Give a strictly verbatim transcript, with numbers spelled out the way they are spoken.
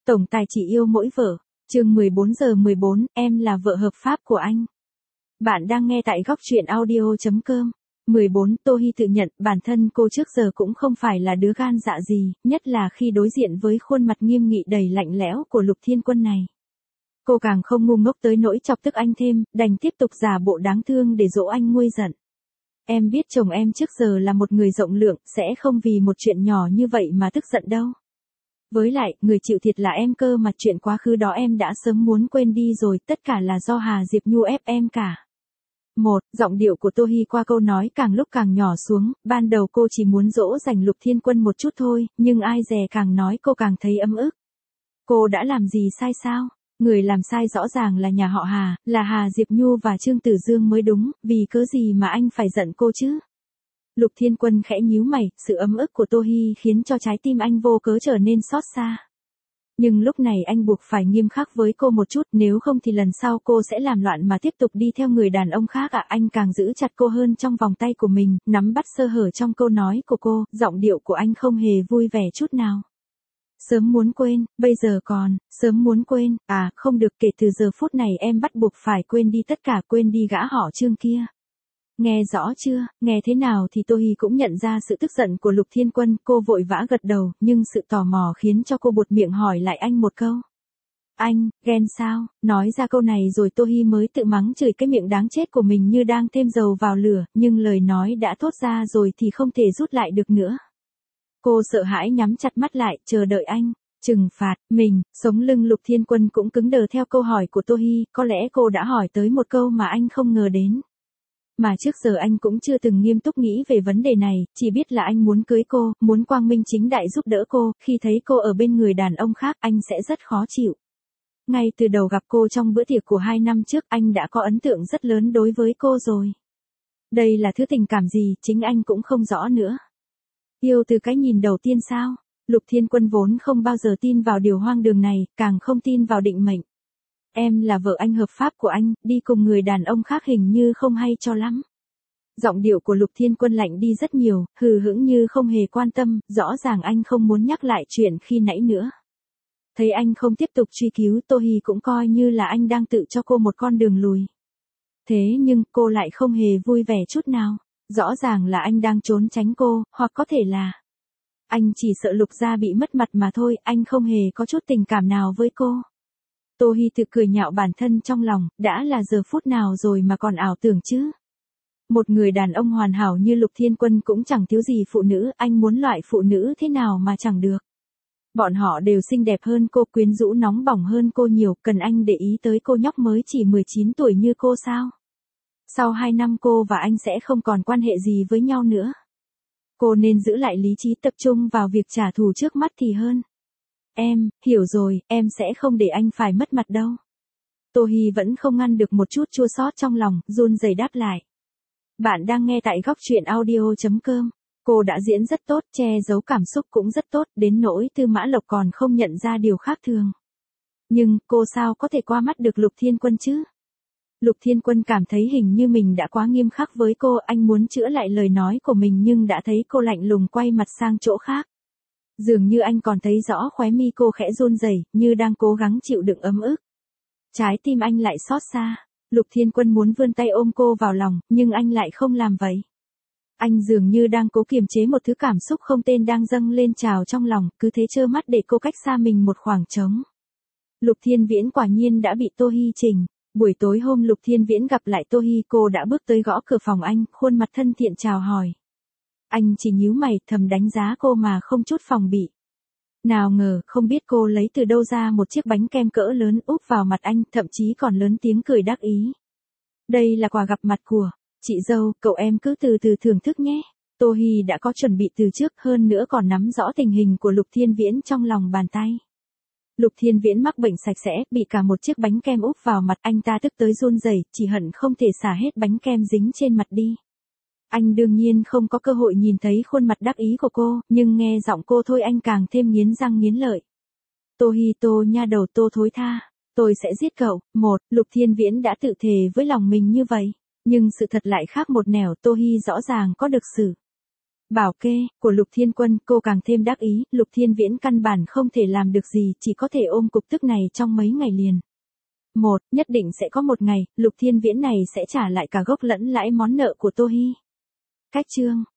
Tổng tài chỉ yêu mỗi vợ. Chương mười bốn giờ mười bốn, em là vợ hợp pháp của anh. Bạn đang nghe tại góc truyện audio chấm com. mười bốn, Tô Hi tự nhận bản thân cô trước giờ cũng không phải là đứa gan dạ gì, nhất là khi đối diện với khuôn mặt nghiêm nghị đầy lạnh lẽo của Lục Thiên Quân này. Cô càng không ngu ngốc tới nỗi chọc tức anh thêm, đành tiếp tục giả bộ đáng thương để dỗ anh nguôi giận. Em biết chồng em trước giờ là một người rộng lượng, sẽ không vì một chuyện nhỏ như vậy mà tức giận đâu. Với lại, người chịu thiệt là em cơ mà, chuyện quá khứ đó em đã sớm muốn quên đi rồi, tất cả là do Hà Diệp Nhu ép em cả. Một, giọng điệu của Tô Hi qua câu nói càng lúc càng nhỏ xuống, ban đầu cô chỉ muốn dỗ dành Lục Thiên Quân một chút thôi, nhưng ai dè càng nói cô càng thấy ấm ức. Cô đã làm gì sai sao? Người làm sai rõ ràng là nhà họ Hà, là Hà Diệp Nhu và Trương Tử Dương mới đúng, vì cớ gì mà anh phải giận cô chứ? Lục Thiên Quân khẽ nhíu mày, sự ấm ức của Tô Hi khiến cho trái tim anh vô cớ trở nên xót xa. Nhưng lúc này anh buộc phải nghiêm khắc với cô một chút, nếu không thì lần sau cô sẽ làm loạn mà tiếp tục đi theo người đàn ông khác ạ. À, anh càng giữ chặt cô hơn trong vòng tay của mình, nắm bắt sơ hở trong câu nói của cô, giọng điệu của anh không hề vui vẻ chút nào. Sớm muốn quên, bây giờ còn, sớm muốn quên, à, không được, kể từ giờ phút này em bắt buộc phải quên đi tất cả, quên đi gã họ Trương kia. Nghe rõ chưa, nghe thế nào thì Tô Hi cũng nhận ra sự tức giận của Lục Thiên Quân, cô vội vã gật đầu, nhưng sự tò mò khiến cho cô buột miệng hỏi lại anh một câu. Anh, ghen sao? Nói ra câu này rồi Tô Hi mới tự mắng chửi cái miệng đáng chết của mình như đang thêm dầu vào lửa, nhưng lời nói đã thốt ra rồi thì không thể rút lại được nữa. Cô sợ hãi nhắm chặt mắt lại, chờ đợi anh trừng phạt mình. Sống lưng Lục Thiên Quân cũng cứng đờ theo câu hỏi của Tô Hi, có lẽ cô đã hỏi tới một câu mà anh không ngờ đến. Mà trước giờ anh cũng chưa từng nghiêm túc nghĩ về vấn đề này, chỉ biết là anh muốn cưới cô, muốn quang minh chính đại giúp đỡ cô, khi thấy cô ở bên người đàn ông khác anh sẽ rất khó chịu. Ngay từ đầu gặp cô trong bữa tiệc của hai năm trước anh đã có ấn tượng rất lớn đối với cô rồi. Đây là thứ tình cảm gì, chính anh cũng không rõ nữa. Yêu từ cái nhìn đầu tiên sao? Lục Thiên Quân vốn không bao giờ tin vào điều hoang đường này, càng không tin vào định mệnh. Em là vợ anh hợp pháp của anh, đi cùng người đàn ông khác hình như không hay cho lắm. Giọng điệu của Lục Thiên Quân lạnh đi rất nhiều, hừ hững như không hề quan tâm, rõ ràng anh không muốn nhắc lại chuyện khi nãy nữa. Thấy anh không tiếp tục truy cứu, Tô Hi cũng coi như là anh đang tự cho cô một con đường lùi. Thế nhưng cô lại không hề vui vẻ chút nào. Rõ ràng là anh đang trốn tránh cô, hoặc có thể là anh chỉ sợ Lục gia bị mất mặt mà thôi, anh không hề có chút tình cảm nào với cô. Tô Hi tự cười nhạo bản thân trong lòng, đã là giờ phút nào rồi mà còn ảo tưởng chứ. Một người đàn ông hoàn hảo như Lục Thiên Quân cũng chẳng thiếu gì phụ nữ, anh muốn loại phụ nữ thế nào mà chẳng được. Bọn họ đều xinh đẹp hơn cô, quyến rũ nóng bỏng hơn cô nhiều, cần anh để ý tới cô nhóc mới chỉ mười chín tuổi như cô sao? Sau hai năm cô và anh sẽ không còn quan hệ gì với nhau nữa. Cô nên giữ lại lý trí, tập trung vào việc trả thù trước mắt thì hơn. Em, hiểu rồi, em sẽ không để anh phải mất mặt đâu. Tô Hi vẫn không ngăn được một chút chua xót trong lòng, run rẩy đáp lại. Bạn đang nghe tại góc truyện audio chấm com. Cô đã diễn rất tốt, che giấu cảm xúc cũng rất tốt, đến nỗi Tư Mã Lộc còn không nhận ra điều khác thường. Nhưng, cô sao có thể qua mắt được Lục Thiên Quân chứ? Lục Thiên Quân cảm thấy hình như mình đã quá nghiêm khắc với cô, anh muốn chữa lại lời nói của mình nhưng đã thấy cô lạnh lùng quay mặt sang chỗ khác. Dường như anh còn thấy rõ khóe mi cô khẽ run rẩy, như đang cố gắng chịu đựng ấm ức. Trái tim anh lại xót xa. Lục Thiên Quân muốn vươn tay ôm cô vào lòng, nhưng anh lại không làm vậy. Anh dường như đang cố kiềm chế một thứ cảm xúc không tên đang dâng lên trào trong lòng, cứ thế trơ mắt để cô cách xa mình một khoảng trống. Lục Thiên Viễn quả nhiên đã bị Tô Hi chỉnh. Buổi tối hôm Lục Thiên Viễn gặp lại Tô Hi, cô đã bước tới gõ cửa phòng anh, khuôn mặt thân thiện chào hỏi. Anh chỉ nhíu mày, thầm đánh giá cô mà không chút phòng bị. Nào ngờ, không biết cô lấy từ đâu ra một chiếc bánh kem cỡ lớn úp vào mặt anh, thậm chí còn lớn tiếng cười đắc ý. Đây là quà gặp mặt của chị dâu, cậu em cứ từ từ thưởng thức nhé. Tô Hi đã có chuẩn bị từ trước, hơn nữa còn nắm rõ tình hình của Lục Thiên Viễn trong lòng bàn tay. Lục Thiên Viễn mắc bệnh sạch sẽ, bị cả một chiếc bánh kem úp vào mặt, anh ta tức tới run rẩy, chỉ hận không thể xả hết bánh kem dính trên mặt đi. Anh đương nhiên không có cơ hội nhìn thấy khuôn mặt đắc ý của cô, nhưng nghe giọng cô thôi anh càng thêm nghiến răng nghiến lợi. Tô Hi, Tô nha đầu, Tô thối tha, tôi sẽ giết cậu. Một, Lục Thiên Viễn đã tự thề với lòng mình như vậy, nhưng sự thật lại khác một nẻo, Tô Hi rõ ràng có được sự Bảo kê, của Lục Thiên Quân, cô càng thêm đắc ý, Lục Thiên Viễn căn bản không thể làm được gì, chỉ có thể ôm cục tức này trong mấy ngày liền. Một, nhất định sẽ có một ngày, Lục Thiên Viễn này sẽ trả lại cả gốc lẫn lãi món nợ của Tô Hi. Cách chương